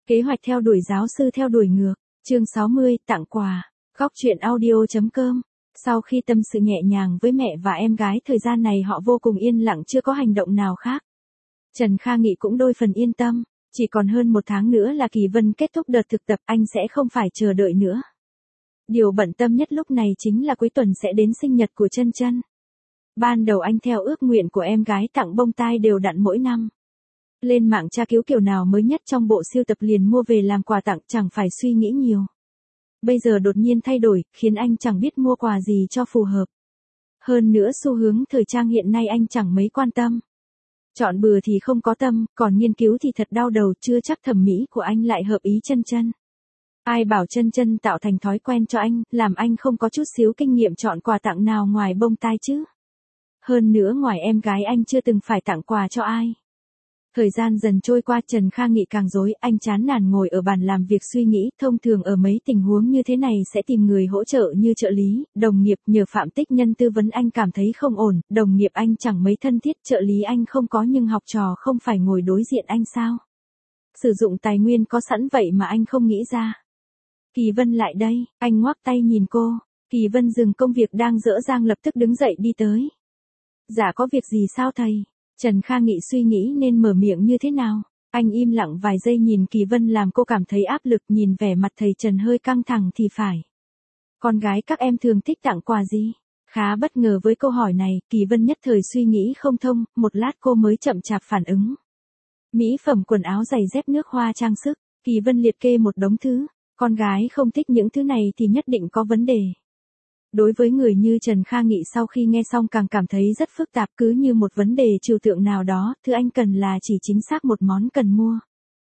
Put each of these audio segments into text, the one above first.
Kế hoạch theo đuổi giáo sư theo đuổi ngược, chương 60, tặng quà, góc chuyện audio.com. Sau khi tâm sự nhẹ nhàng với mẹ và em gái, thời gian này họ vô cùng yên lặng, chưa có hành động nào khác. Trần Kha Nghị cũng đôi phần yên tâm, chỉ còn hơn 1 tháng nữa là Kỳ Vân kết thúc đợt thực tập, anh sẽ không phải chờ đợi nữa. Điều bận tâm nhất lúc này chính là cuối tuần sẽ đến sinh nhật của Chân Chân. Ban đầu anh theo ước nguyện của em gái tặng bông tai đều đặn mỗi năm. Lên mạng tra cứu kiểu nào mới nhất trong bộ sưu tập liền mua về làm quà tặng, chẳng phải suy nghĩ nhiều. Bây giờ đột nhiên thay đổi, khiến anh chẳng biết mua quà gì cho phù hợp. Hơn nữa xu hướng thời trang hiện nay anh chẳng mấy quan tâm. Chọn bừa thì không có tâm, còn nghiên cứu thì thật đau đầu, chưa chắc thẩm mỹ của anh lại hợp ý Chân Chân. Ai bảo Chân Chân tạo thành thói quen cho anh, làm anh không có chút xíu kinh nghiệm chọn quà tặng nào ngoài bông tai chứ. Hơn nữa ngoài em gái anh chưa từng phải tặng quà cho ai. Thời gian dần trôi qua, Trần Kha Nghị càng rối, anh chán nản ngồi ở bàn làm việc suy nghĩ, thông thường ở mấy tình huống như thế này sẽ tìm người hỗ trợ như trợ lý, đồng nghiệp, nhờ Phạm Tích Nhân tư vấn anh cảm thấy không ổn, đồng nghiệp anh chẳng mấy thân thiết, trợ lý anh không có nhưng học trò không phải ngồi đối diện anh sao? Sử dụng tài nguyên có sẵn vậy mà anh không nghĩ ra. Kỳ Vân lại đây, anh ngoắc tay nhìn cô, Kỳ Vân dừng công việc đang dở dang lập tức đứng dậy đi tới. Dạ có việc gì sao thầy? Trần Kha Nghị suy nghĩ nên mở miệng như thế nào. Anh im lặng vài giây nhìn Kỳ Vân làm cô cảm thấy áp lực, nhìn vẻ mặt thầy Trần hơi căng thẳng thì phải. Con gái các em thường thích tặng quà gì? Khá bất ngờ với câu hỏi này, Kỳ Vân nhất thời suy nghĩ không thông, một lát cô mới chậm chạp phản ứng. Mỹ phẩm, quần áo, giày dép, nước hoa, trang sức. Kỳ Vân liệt kê một đống thứ. Con gái không thích những thứ này thì nhất định có vấn đề. Đối với người như Trần Kha Nghị sau khi nghe xong càng cảm thấy rất phức tạp, cứ như một vấn đề trừu tượng nào đó, thứ anh cần là chỉ chính xác một món cần mua.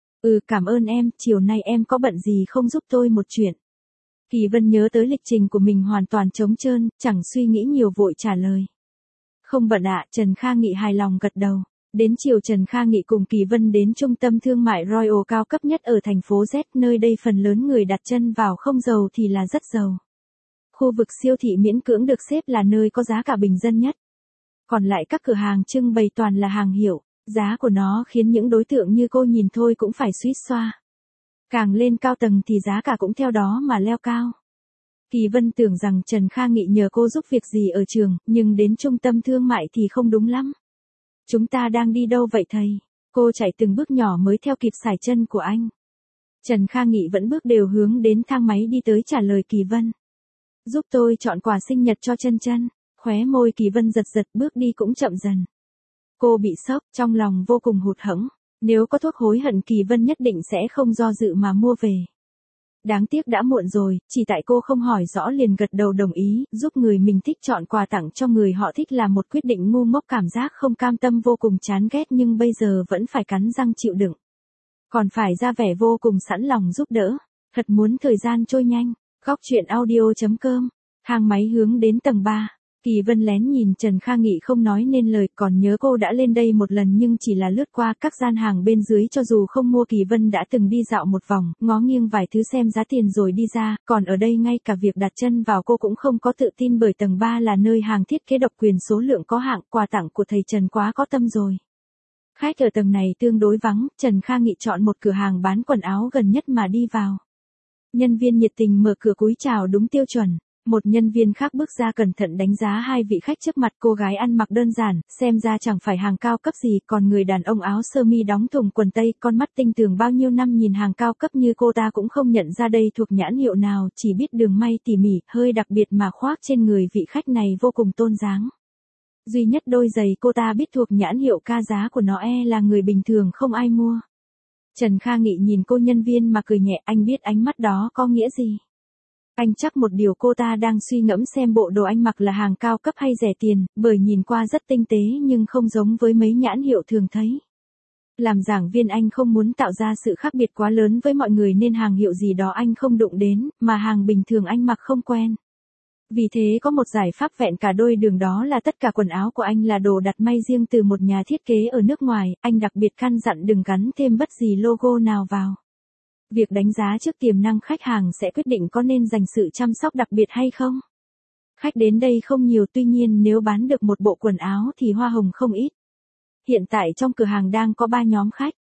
Cảm ơn em, chiều nay em có bận gì không giúp tôi một chuyện? Kỳ Vân nhớ tới lịch trình của mình hoàn toàn trống trơn, chẳng suy nghĩ nhiều vội trả lời. Không bận ạ, Trần Kha Nghị hài lòng gật đầu. Đến chiều Trần Kha Nghị cùng Kỳ Vân đến trung tâm thương mại Royal cao cấp nhất ở thành phố Z, nơi đây phần lớn người đặt chân vào không giàu thì là rất giàu. Khu vực siêu thị miễn cưỡng được xếp là nơi có giá cả bình dân nhất. Còn lại các cửa hàng trưng bày toàn là hàng hiệu, giá của nó khiến những đối tượng như cô nhìn thôi cũng phải suýt xoa. Càng lên cao tầng thì giá cả cũng theo đó mà leo cao. Kỳ Vân tưởng rằng Trần Kha Nghị nhờ cô giúp việc gì ở trường, nhưng đến trung tâm thương mại thì không đúng lắm. Chúng ta đang đi đâu vậy thầy? Cô chạy từng bước nhỏ mới theo kịp sải chân của anh. Trần Kha Nghị vẫn bước đều hướng đến thang máy đi tới trả lời Kỳ Vân. Giúp tôi chọn quà sinh nhật cho Chân Chân. Khóe môi Kỳ Vân giật giật, bước đi cũng chậm dần. Cô bị sốc, trong lòng vô cùng hụt hẫng. Nếu có thuốc hối hận Kỳ Vân nhất định sẽ không do dự mà mua về. Đáng tiếc đã muộn rồi, chỉ tại cô không hỏi rõ liền gật đầu đồng ý, giúp người mình thích chọn quà tặng cho người họ thích là một quyết định ngu ngốc, cảm giác không cam tâm vô cùng chán ghét nhưng bây giờ vẫn phải cắn răng chịu đựng. Còn phải ra vẻ vô cùng sẵn lòng giúp đỡ, thật muốn thời gian trôi nhanh. Góc chuyện audio.com. Thang máy hướng đến tầng 3. Kỳ Vân lén nhìn Trần Kha Nghị không nói nên lời, còn nhớ cô đã lên đây một lần nhưng chỉ là lướt qua các gian hàng bên dưới, cho dù không mua Kỳ Vân đã từng đi dạo một vòng, ngó nghiêng vài thứ xem giá tiền rồi đi ra, còn ở đây ngay cả việc đặt chân vào cô cũng không có tự tin bởi tầng 3 là nơi hàng thiết kế độc quyền số lượng có hạn, quà tặng của thầy Trần quá có tâm rồi. Khách ở tầng này tương đối vắng, Trần Kha Nghị chọn một cửa hàng bán quần áo gần nhất mà đi vào. Nhân viên nhiệt tình mở cửa cúi chào đúng tiêu chuẩn. Một nhân viên khác bước ra cẩn thận đánh giá hai vị khách trước mặt, cô gái ăn mặc đơn giản, xem ra chẳng phải hàng cao cấp gì, còn người đàn ông áo sơ mi đóng thùng quần tây, con mắt tinh tường bao nhiêu năm nhìn hàng cao cấp như cô ta cũng không nhận ra đây thuộc nhãn hiệu nào, chỉ biết đường may tỉ mỉ, hơi đặc biệt mà khoác trên người vị khách này vô cùng tôn dáng. Duy nhất đôi giày cô ta biết thuộc nhãn hiệu ca, giá của nó là người bình thường không ai mua. Trần Kha Nghị nhìn cô nhân viên mà cười nhẹ, anh biết ánh mắt đó có nghĩa gì. Anh chắc một điều cô ta đang suy ngẫm xem bộ đồ anh mặc là hàng cao cấp hay rẻ tiền, bởi nhìn qua rất tinh tế nhưng không giống với mấy nhãn hiệu thường thấy. Làm giảng viên anh không muốn tạo ra sự khác biệt quá lớn với mọi người nên hàng hiệu gì đó anh không đụng đến, mà hàng bình thường anh mặc không quen. Vì thế có một giải pháp vẹn cả đôi đường, đó là tất cả quần áo của anh là đồ đặt may riêng từ một nhà thiết kế ở nước ngoài, anh đặc biệt căn dặn đừng gắn thêm bất kỳ logo nào vào. Việc đánh giá trước tiềm năng khách hàng sẽ quyết định có nên dành sự chăm sóc đặc biệt hay không. Khách đến đây không nhiều, tuy nhiên nếu bán được một bộ quần áo thì hoa hồng không ít. Hiện tại trong cửa hàng đang có 3 nhóm khách.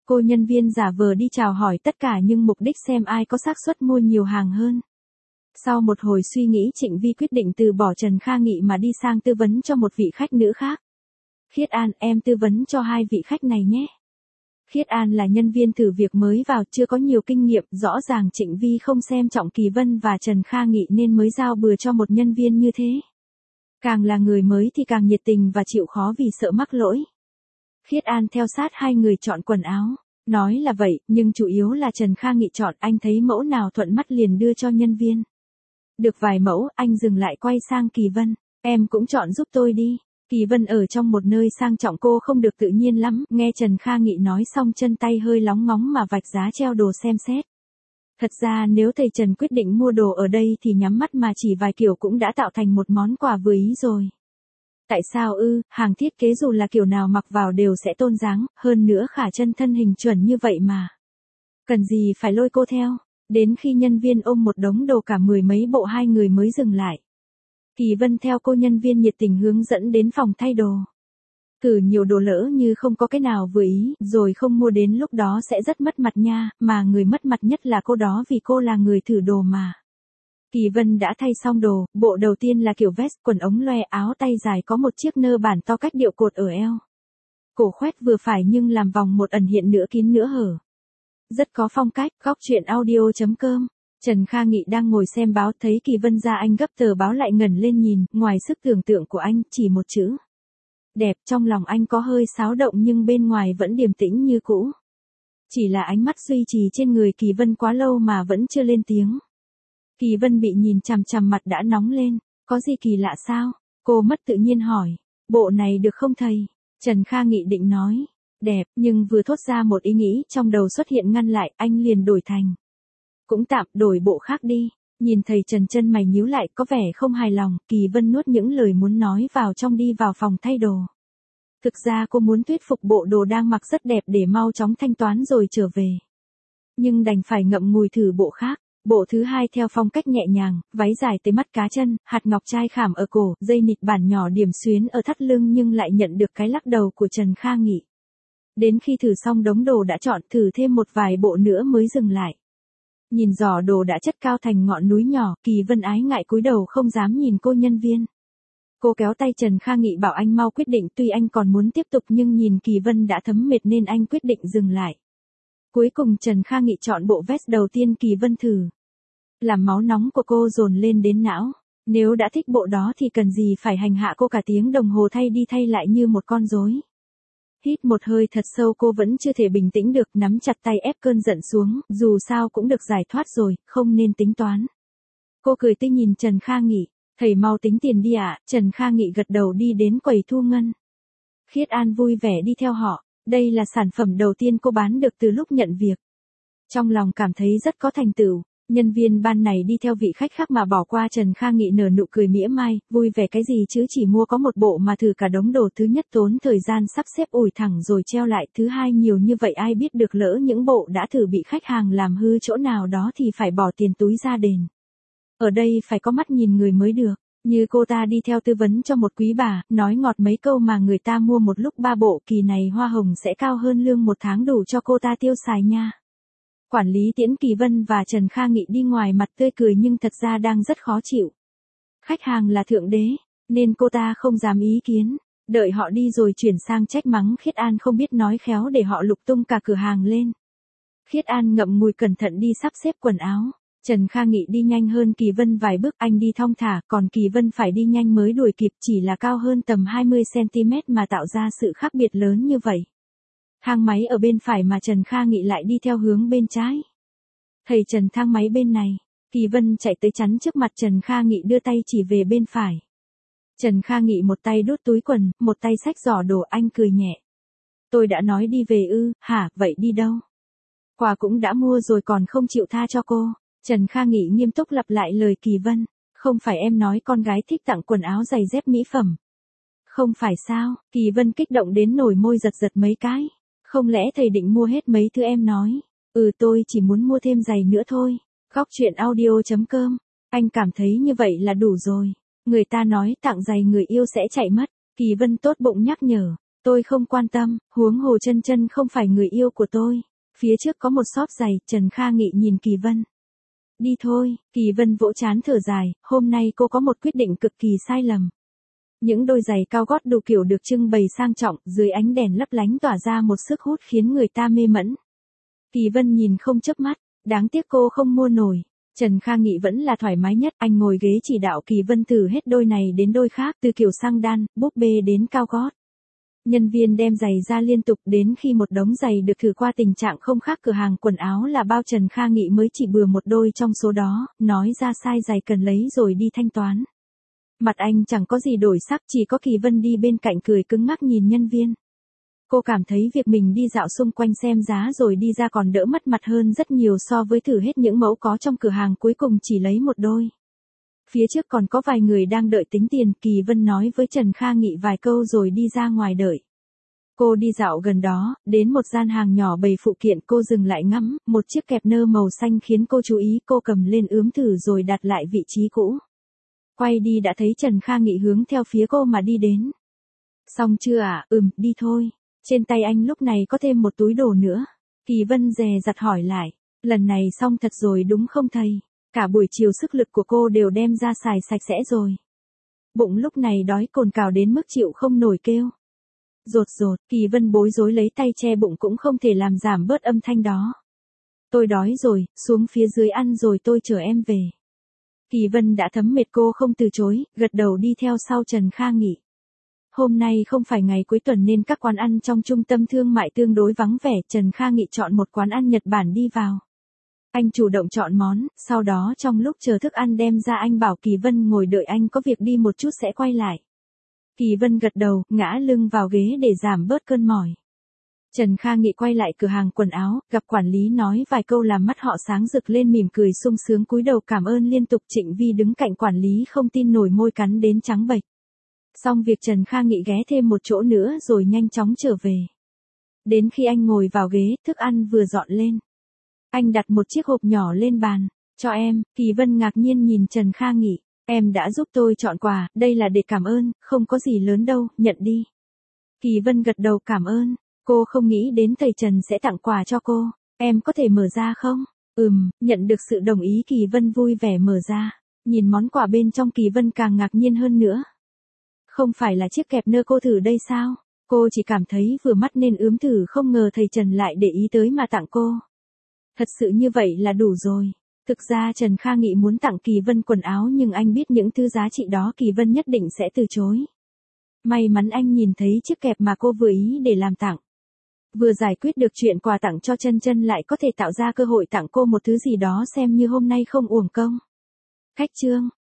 Cô nhân viên giả vờ đi chào hỏi tất cả nhưng mục đích xem ai có xác suất mua nhiều hàng hơn. Sau một hồi suy nghĩ Trịnh Vi quyết định từ bỏ Trần Kha Nghị mà đi sang tư vấn cho một vị khách nữ khác. Khiết An, em tư vấn cho hai vị khách này nhé. Khiết An là nhân viên thử việc mới vào chưa có nhiều kinh nghiệm, rõ ràng Trịnh Vi không xem trọng Kỳ Vân và Trần Kha Nghị nên mới giao bừa cho một nhân viên như thế. Càng là người mới thì càng nhiệt tình và chịu khó vì sợ mắc lỗi. Khiết An theo sát hai người chọn quần áo. Nói là vậy, nhưng chủ yếu là Trần Kha Nghị chọn, anh thấy mẫu nào thuận mắt liền đưa cho nhân viên. Được vài mẫu, anh dừng lại quay sang Kỳ Vân. Em cũng chọn giúp tôi đi. Kỳ Vân ở trong một nơi sang trọng cô không được tự nhiên lắm, nghe Trần Kha Nghị nói xong chân tay hơi lóng ngóng mà vạch giá treo đồ xem xét. Thật ra nếu thầy Trần quyết định mua đồ ở đây thì nhắm mắt mà chỉ vài kiểu cũng đã tạo thành một món quà vừa ý rồi. Tại sao ư, hàng thiết kế dù là kiểu nào mặc vào đều sẽ tôn dáng, hơn nữa khả chân thân hình chuẩn như vậy mà. Cần gì phải lôi cô theo, đến khi nhân viên ôm một đống đồ cả mười mấy bộ hai người mới dừng lại. Kỳ Vân theo cô nhân viên nhiệt tình hướng dẫn đến phòng thay đồ. Thử nhiều đồ lỡ như không có cái nào vừa ý, rồi không mua đến lúc đó sẽ rất mất mặt nha, mà người mất mặt nhất là cô đó vì cô là người thử đồ mà. Kỳ Vân đã thay xong đồ, bộ đầu tiên là kiểu vest, quần ống loe, áo tay dài có một chiếc nơ bản to cách điệu cột ở eo. Cổ khoét vừa phải nhưng làm vòng một ẩn hiện nửa kín nửa hở. Rất có phong cách. Góc truyện audio.com. Trần Kha Nghị đang ngồi xem báo thấy Kỳ Vân ra anh gấp tờ báo lại ngẩng lên nhìn, ngoài sức tưởng tượng của anh, chỉ một chữ. Đẹp, trong lòng anh có hơi xáo động nhưng bên ngoài vẫn điềm tĩnh như cũ. Chỉ là ánh mắt duy trì trên người Kỳ Vân quá lâu mà vẫn chưa lên tiếng. Kỳ Vân bị nhìn chằm chằm mặt đã nóng lên, có gì kỳ lạ sao? Cô mất tự nhiên hỏi, bộ này được không thầy? Trần Kha Nghị định nói, đẹp, nhưng vừa thốt ra một ý nghĩ trong đầu xuất hiện ngăn lại, anh liền đổi thành. Cũng tạm, đổi bộ khác đi. Nhìn thầy Trần chân mày nhíu lại có vẻ không hài lòng, Kỳ Vân nuốt những lời muốn nói vào trong đi vào phòng thay đồ. Thực ra cô muốn thuyết phục bộ đồ đang mặc rất đẹp để mau chóng thanh toán rồi trở về. Nhưng đành phải ngậm ngùi thử bộ khác. Bộ thứ hai theo phong cách nhẹ nhàng, váy dài tới mắt cá chân, hạt ngọc trai khảm ở cổ, dây nịt bản nhỏ điểm xuyến ở thắt lưng nhưng lại nhận được cái lắc đầu của Trần Kha Nghị. Đến khi thử xong đống đồ đã chọn, thử thêm một vài bộ nữa mới dừng lại. Nhìn giỏ đồ đã chất cao thành ngọn núi nhỏ, Kỳ Vân ái ngại cúi đầu không dám nhìn cô nhân viên. Cô kéo tay Trần Kha Nghị bảo anh mau quyết định, tuy anh còn muốn tiếp tục nhưng nhìn Kỳ Vân đã thấm mệt nên anh quyết định dừng lại. Cuối cùng Trần Kha Nghị chọn bộ vest đầu tiên Kỳ Vân thử. Làm máu nóng của cô dồn lên đến não. Nếu đã thích bộ đó thì cần gì phải hành hạ cô cả tiếng đồng hồ thay đi thay lại như một con rối. Hít một hơi thật sâu cô vẫn chưa thể bình tĩnh được, nắm chặt tay ép cơn giận xuống, dù sao cũng được giải thoát rồi, không nên tính toán. Cô cười tươi nhìn Trần Kha Nghị, thầy mau tính tiền đi ạ. Trần Kha Nghị gật đầu đi đến quầy thu ngân. Khiết An vui vẻ đi theo họ, đây là sản phẩm đầu tiên cô bán được từ lúc nhận việc. Trong lòng cảm thấy rất có thành tựu. Nhân viên ban này đi theo vị khách khác mà bỏ qua Trần Kha Nghị nở nụ cười mỉa mai, vui vẻ cái gì chứ chỉ mua có một bộ mà thử cả đống đồ, thứ nhất tốn thời gian sắp xếp ủi thẳng rồi treo lại, thứ hai nhiều như vậy ai biết được lỡ những bộ đã thử bị khách hàng làm hư chỗ nào đó thì phải bỏ tiền túi ra đền. Ở đây phải có mắt nhìn người mới được, như cô ta đi theo tư vấn cho một quý bà, nói ngọt mấy câu mà người ta mua một lúc 3 bộ, kỳ này hoa hồng sẽ cao hơn lương một tháng đủ cho cô ta tiêu xài nha. Quản lý tiễn Kỳ Vân và Trần Kha Nghị đi ngoài mặt tươi cười nhưng thật ra đang rất khó chịu. Khách hàng là thượng đế, nên cô ta không dám ý kiến, đợi họ đi rồi chuyển sang trách mắng Khiết An không biết nói khéo để họ lục tung cả cửa hàng lên. Khiết An ngậm ngùi cẩn thận đi sắp xếp quần áo. Trần Kha Nghị đi nhanh hơn Kỳ Vân vài bước, anh đi thong thả, còn Kỳ Vân phải đi nhanh mới đuổi kịp, chỉ là cao hơn tầm 20cm mà tạo ra sự khác biệt lớn như vậy. Thang máy ở bên phải mà Trần Kha Nghị lại đi theo hướng bên trái. Thầy Trần thang máy bên này, Kỳ Vân chạy tới chắn trước mặt Trần Kha Nghị đưa tay chỉ về bên phải. Trần Kha Nghị một tay đút túi quần, một tay xách giỏ đồ, anh cười nhẹ. Tôi đã nói đi về ư, hả, vậy đi đâu? Quà cũng đã mua rồi còn không chịu tha cho cô. Trần Kha Nghị nghiêm túc lặp lại lời Kỳ Vân. Không phải em nói con gái thích tặng quần áo giày dép mỹ phẩm. Không phải sao, Kỳ Vân kích động đến nổi môi giật giật mấy cái. Không lẽ thầy định mua hết mấy thứ em nói? Tôi chỉ muốn mua thêm giày nữa thôi. Góc truyện audio.com. Anh cảm thấy như vậy là đủ rồi. Người ta nói tặng giày người yêu sẽ chạy mất. Kỳ Vân tốt bụng nhắc nhở. Tôi không quan tâm, huống hồ Chân Chân không phải người yêu của tôi. Phía trước có một shop giày, Trần Kha Nghị nhìn Kỳ Vân. Đi thôi, Kỳ Vân vỗ trán thở dài, hôm nay cô có một quyết định cực kỳ sai lầm. Những đôi giày cao gót đủ kiểu được trưng bày sang trọng, dưới ánh đèn lấp lánh tỏa ra một sức hút khiến người ta mê mẩn. Kỳ Vân nhìn không chớp mắt, đáng tiếc cô không mua nổi. Trần Kha Nghị vẫn là thoải mái nhất, anh ngồi ghế chỉ đạo Kỳ Vân thử hết đôi này đến đôi khác, từ kiểu sang đan, búp bê đến cao gót. Nhân viên đem giày ra liên tục, đến khi một đống giày được thử qua tình trạng không khác cửa hàng quần áo là bao, Trần Kha Nghị mới chỉ bừa một đôi trong số đó, nói ra size giày cần lấy rồi đi thanh toán. Mặt anh chẳng có gì đổi sắc, chỉ có Kỳ Vân đi bên cạnh cười cứng ngắc nhìn nhân viên. Cô cảm thấy việc mình đi dạo xung quanh xem giá rồi đi ra còn đỡ mất mặt hơn rất nhiều so với thử hết những mẫu có trong cửa hàng cuối cùng chỉ lấy một đôi. Phía trước còn có vài người đang đợi tính tiền, Kỳ Vân nói với Trần Kha Nghị vài câu rồi đi ra ngoài đợi. Cô đi dạo gần đó, đến một gian hàng nhỏ bày phụ kiện, cô dừng lại ngắm, một chiếc kẹp nơ màu xanh khiến cô chú ý, cô cầm lên ướm thử rồi đặt lại vị trí cũ. Quay đi đã thấy Trần Kha Nghị hướng theo phía cô mà đi đến. Xong chưa ạ? Đi thôi. Trên tay anh lúc này có thêm một túi đồ nữa. Kỳ Vân dè dặt hỏi lại, lần này xong thật rồi đúng không thầy? Cả buổi chiều sức lực của cô đều đem ra xài sạch sẽ rồi. Bụng lúc này đói cồn cào đến mức chịu không nổi kêu. Rột rột, Kỳ Vân bối rối lấy tay che bụng cũng không thể làm giảm bớt âm thanh đó. Tôi đói rồi, xuống phía dưới ăn rồi tôi chở em về. Kỳ Vân đã thấm mệt cô không từ chối, gật đầu đi theo sau Trần Kha Nghị. Hôm nay không phải ngày cuối tuần nên các quán ăn trong trung tâm thương mại tương đối vắng vẻ, Trần Kha Nghị chọn một quán ăn Nhật Bản đi vào. Anh chủ động chọn món, sau đó trong lúc chờ thức ăn đem ra anh bảo Kỳ Vân ngồi đợi, anh có việc đi một chút sẽ quay lại. Kỳ Vân gật đầu, ngã lưng vào ghế để giảm bớt cơn mỏi. Trần Kha Nghị quay lại cửa hàng quần áo, gặp quản lý nói vài câu làm mắt họ sáng rực lên, mỉm cười sung sướng cúi đầu cảm ơn liên tục. Trịnh Vi đứng cạnh quản lý không tin nổi, môi cắn đến trắng bệch. Xong việc Trần Kha Nghị ghé thêm một chỗ nữa rồi nhanh chóng trở về. Đến khi anh ngồi vào ghế, thức ăn vừa dọn lên. Anh đặt một chiếc hộp nhỏ lên bàn. Cho em, Kỳ Vân ngạc nhiên nhìn Trần Kha Nghị. Em đã giúp tôi chọn quà, đây là để cảm ơn, không có gì lớn đâu, nhận đi. Kỳ Vân gật đầu cảm ơn. Cô không nghĩ đến thầy Trần sẽ tặng quà cho cô. Em có thể mở ra không? Nhận được sự đồng ý Kỳ Vân vui vẻ mở ra. Nhìn món quà bên trong Kỳ Vân càng ngạc nhiên hơn nữa. Không phải là chiếc kẹp nơ cô thử đây sao? Cô chỉ cảm thấy vừa mắt nên ướm thử, không ngờ thầy Trần lại để ý tới mà tặng cô. Thật sự như vậy là đủ rồi. Thực ra Trần Kha Nghị muốn tặng Kỳ Vân quần áo nhưng anh biết những thứ giá trị đó Kỳ Vân nhất định sẽ từ chối. May mắn anh nhìn thấy chiếc kẹp mà cô vừa ý để làm tặng. Vừa giải quyết được chuyện quà tặng cho Chân Chân lại có thể tạo ra cơ hội tặng cô một thứ gì đó xem như hôm nay không uổng công. Khách trương.